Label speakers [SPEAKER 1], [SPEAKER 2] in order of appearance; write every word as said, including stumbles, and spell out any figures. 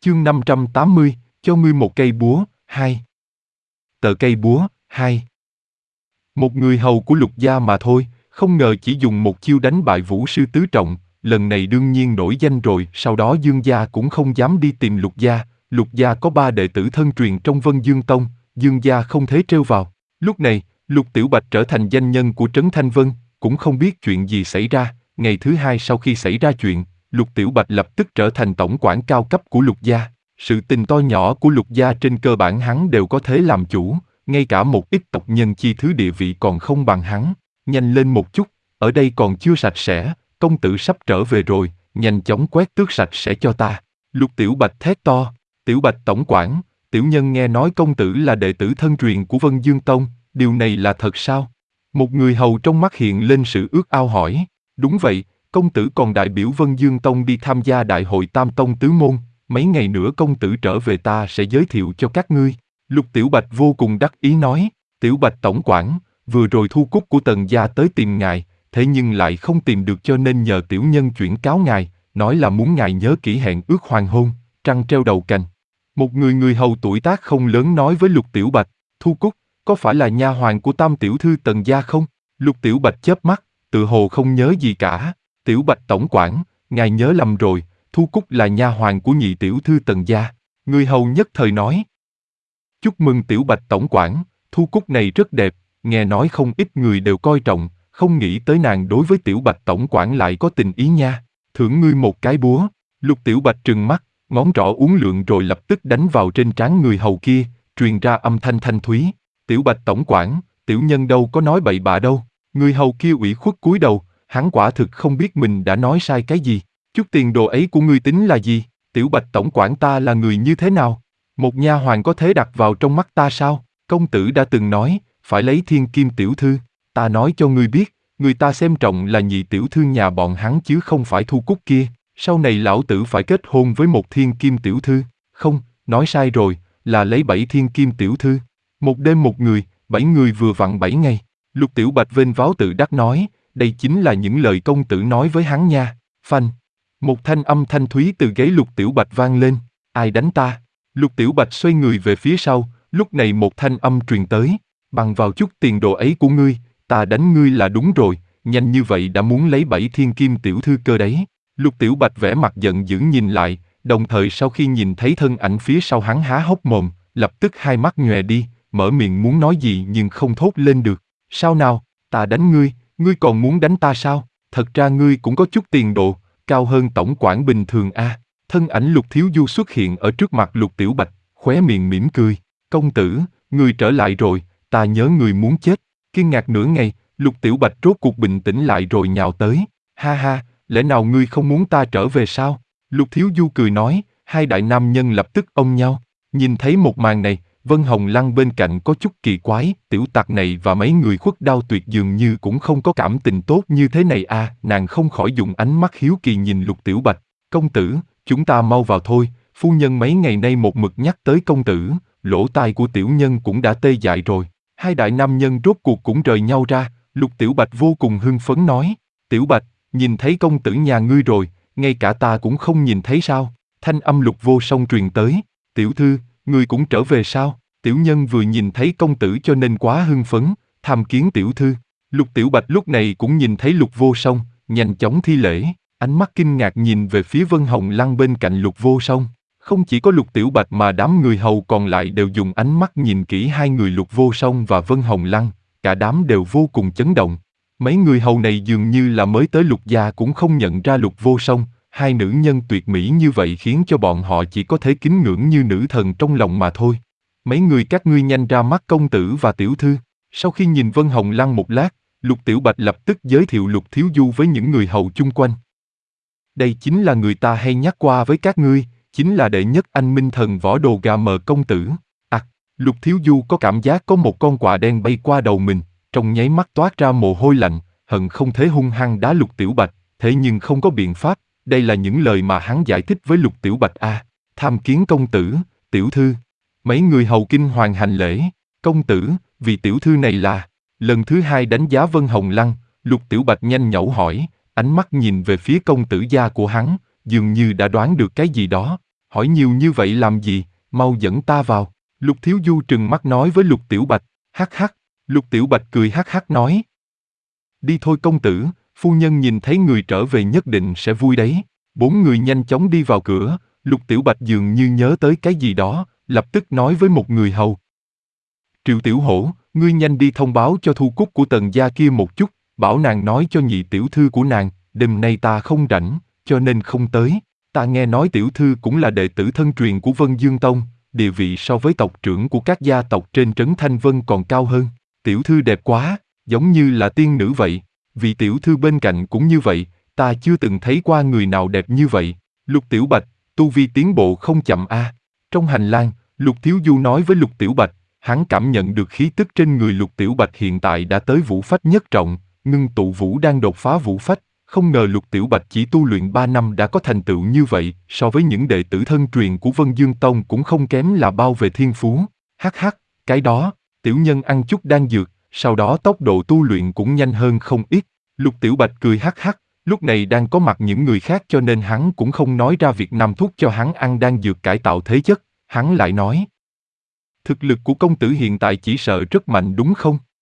[SPEAKER 1] Chương năm trăm tám mươi, cho ngươi một cây búa, hai. Tờ cây búa, hai. Một người hầu của Lục gia mà thôi, không ngờ chỉ dùng một chiêu đánh bại Vũ sư tứ trọng, lần này đương nhiên nổi danh rồi. Sau đó Dương gia cũng không dám đi tìm Lục gia. Lục gia có ba đệ tử thân truyền trong Vân Dương Tông, Dương gia không thể trêu vào. Lúc này, Lục Tiểu Bạch trở thành danh nhân của Trấn Thanh Vân, cũng không biết chuyện gì xảy ra. Ngày thứ hai sau khi xảy ra chuyện, Lục Tiểu Bạch lập tức trở thành tổng quản cao cấp của Lục gia. Sự tình to nhỏ của Lục gia trên cơ bản hắn đều có thể làm chủ, ngay cả một ít tộc nhân chi thứ địa vị còn không bằng hắn. Nhanh lên một chút, ở đây còn chưa sạch sẽ, công tử sắp trở về rồi, nhanh chóng quét tước sạch sẽ cho ta. Lục Tiểu Bạch thét to. Tiểu Bạch tổng quản, tiểu nhân nghe nói công tử là đệ tử thân truyền của Vân Dương Tông, điều này là thật sao? Một người hầu trong mắt hiện lên sự ước ao hỏi. Đúng vậy, công tử còn đại biểu Vân Dương Tông đi tham gia đại hội Tam Tông Tứ Môn, mấy ngày nữa công tử trở về ta sẽ giới thiệu cho các ngươi. Lục Tiểu Bạch vô cùng đắc ý nói. Tiểu Bạch tổng quản, vừa rồi Thu Cúc của Tần gia tới tìm ngài, thế nhưng lại không tìm được cho nên nhờ tiểu nhân chuyển cáo ngài, nói là muốn ngài nhớ kỹ hẹn ước hoàng hôn, trăng treo đầu cành. Một người người hầu tuổi tác không lớn nói với Lục Tiểu Bạch, Thu Cúc, có phải là nha hoàn của Tam tiểu thư Tần gia không? Lục Tiểu Bạch chớp mắt, tự hồ không nhớ gì cả. Tiểu Bạch tổng quản, ngài nhớ lầm rồi, Thu Cúc là nha hoàn của nhị tiểu thư Tần gia. Người hầu nhất thời nói. Chúc mừng Tiểu Bạch tổng quản, Thu Cúc này rất đẹp, nghe nói không ít người đều coi trọng, không nghĩ tới nàng đối với Tiểu Bạch tổng quản lại có tình ý nha. Thưởng ngươi một cái búa. Lục Tiểu Bạch trừng mắt, ngón trỏ uốn lượn rồi lập tức đánh vào trên trán người hầu kia, truyền ra âm thanh thanh thúy. Tiểu Bạch tổng quản, tiểu nhân đâu có nói bậy bạ đâu. Người hầu kia ủy khuất cúi đầu, hắn quả thực không biết mình đã nói sai cái gì. Chút tiền đồ ấy của ngươi tính là gì? Tiểu Bạch tổng quản ta là người như thế nào? Một nha hoàn có thể đặt vào trong mắt ta sao? Công tử đã từng nói, phải lấy thiên kim tiểu thư. Ta nói cho ngươi biết, người ta xem trọng là nhị tiểu thư nhà bọn hắn chứ không phải Thu Cúc kia. Sau này lão tử phải kết hôn với một thiên kim tiểu thư. Không, nói sai rồi, là lấy bảy thiên kim tiểu thư. Một đêm một người, bảy người vừa vặn bảy ngày. Lục Tiểu Bạch vênh váo tự đắc nói, đây chính là những lời công tử nói với hắn nha. Phanh. Một thanh âm thanh thúy từ gáy Lục Tiểu Bạch vang lên. Ai đánh ta? Lục Tiểu Bạch xoay người về phía sau, lúc này một thanh âm truyền tới. Bằng vào chút tiền đồ ấy của ngươi, ta đánh ngươi là đúng rồi, nhanh như vậy đã muốn lấy bảy thiên kim tiểu thư cơ đấy. Lục Tiểu Bạch vẻ mặt giận dữ nhìn lại, đồng thời sau khi nhìn thấy thân ảnh phía sau hắn há hốc mồm, lập tức hai mắt nhòe đi, mở miệng muốn nói gì nhưng không thốt lên được. Sao nào, ta đánh ngươi, ngươi còn muốn đánh ta sao? Thật ra ngươi cũng có chút tiền đồ, cao hơn tổng quản bình thường a. À. Thân ảnh Lục Thiếu Du xuất hiện ở trước mặt Lục Tiểu Bạch, khóe miệng mỉm cười. Công tử, ngươi trở lại rồi, ta nhớ ngươi muốn chết. Kinh ngạc nửa ngày, Lục Tiểu Bạch rốt cuộc bình tĩnh lại rồi nhào tới. Ha ha, lẽ nào ngươi không muốn ta trở về sao? Lục Thiếu Du cười nói, hai đại nam nhân lập tức ôm nhau. Nhìn thấy một màn này, Vân Hồng Lăng bên cạnh có chút kỳ quái, tiểu tặc này và mấy người khuất đao tuyệt dường như cũng không có cảm tình tốt như thế này à, nàng không khỏi dùng ánh mắt hiếu kỳ nhìn Lục Tiểu Bạch. Công tử, chúng ta mau vào thôi, phu nhân mấy ngày nay một mực nhắc tới công tử, lỗ tai của tiểu nhân cũng đã tê dại rồi. Hai đại nam nhân rốt cuộc cũng rời nhau ra, Lục Tiểu Bạch vô cùng hưng phấn nói, Tiểu Bạch, nhìn thấy công tử nhà ngươi rồi, ngay cả ta cũng không nhìn thấy sao? Thanh âm Lục Vô Song truyền tới, tiểu thư, ngươi cũng trở về sao? Tiểu nhân vừa nhìn thấy công tử cho nên quá hưng phấn, tham kiến tiểu thư. Lục Tiểu Bạch lúc này cũng nhìn thấy Lục Vô Song, nhanh chóng thi lễ, ánh mắt kinh ngạc nhìn về phía Vân Hồng Lăng bên cạnh Lục Vô Song. Không chỉ có Lục Tiểu Bạch mà đám người hầu còn lại đều dùng ánh mắt nhìn kỹ hai người Lục Vô Song và Vân Hồng Lăng, cả đám đều vô cùng chấn động. Mấy người hầu này dường như là mới tới Lục gia cũng không nhận ra Lục Vô Song, hai nữ nhân tuyệt mỹ như vậy khiến cho bọn họ chỉ có thể kính ngưỡng như nữ thần trong lòng mà thôi. Mấy người các ngươi nhanh ra mắt công tử và tiểu thư. Sau khi nhìn Vân Hồng Lăng một lát, Lục Tiểu Bạch lập tức giới thiệu Lục Thiếu Du với những người hầu chung quanh. Đây chính là người ta hay nhắc qua với các ngươi, chính là đệ nhất anh minh thần võ đồ gà mờ công tử. À, Lục Thiếu Du có cảm giác có một con quạ đen bay qua đầu mình, trong nháy mắt toát ra mồ hôi lạnh, hận không thể hung hăng đá Lục Tiểu Bạch, thế nhưng không có biện pháp, đây là những lời mà hắn giải thích với Lục Tiểu Bạch a. À, tham kiến công tử, tiểu thư. Mấy người hầu kinh hoàng hành lễ, công tử, vị tiểu thư này là. Lần thứ hai đánh giá Vân Hồng Lăng, Lục Tiểu Bạch nhanh nhẩu hỏi, ánh mắt nhìn về phía công tử gia của hắn, dường như đã đoán được cái gì đó. hỏi nhiều như vậy làm gì, mau dẫn ta vào. Lục Thiếu Du trừng mắt nói với Lục Tiểu Bạch, hắc hắc. Lục Tiểu Bạch cười hắc hắc nói. Đi thôi công tử, phu nhân nhìn thấy người trở về nhất định sẽ vui đấy. Bốn người nhanh chóng đi vào cửa, Lục Tiểu Bạch dường như nhớ tới cái gì đó, lập tức nói với một người hầu. Triệu Tiểu Hổ, ngươi nhanh đi thông báo cho Thu Cúc của Tần gia kia một chút, bảo nàng nói cho nhị tiểu thư của nàng, đêm nay ta không rảnh, cho nên không tới. Ta nghe nói tiểu thư cũng là đệ tử thân truyền của Vân Dương Tông, địa vị so với tộc trưởng của các gia tộc trên trấn Thanh Vân còn cao hơn. Tiểu thư đẹp quá, giống như là tiên nữ vậy. Vị tiểu thư bên cạnh cũng như vậy, ta chưa từng thấy qua người nào đẹp như vậy. Lục Tiểu Bạch, tu vi tiến bộ không chậm a. Trong hành lang, Lục Thiếu Du nói với Lục Tiểu Bạch, hắn cảm nhận được khí tức trên người Lục Tiểu Bạch hiện tại đã tới vũ phách nhất trọng, ngưng tụ vũ đang đột phá vũ phách. Không ngờ Lục Tiểu Bạch chỉ tu luyện ba năm đã có thành tựu như vậy, so với những đệ tử thân truyền của Vân Dương Tông cũng không kém là bao về thiên phú. Hắc hắc, cái đó, tiểu nhân ăn chút đan dược, sau đó tốc độ tu luyện cũng nhanh hơn không ít. Lục Tiểu Bạch cười hắc hắc, lúc này đang có mặt những người khác cho nên hắn cũng không nói ra việc Nam Thúc cho hắn ăn đan dược cải tạo thế chất, hắn lại nói. Thực lực của công tử hiện tại chỉ sợ rất mạnh đúng không?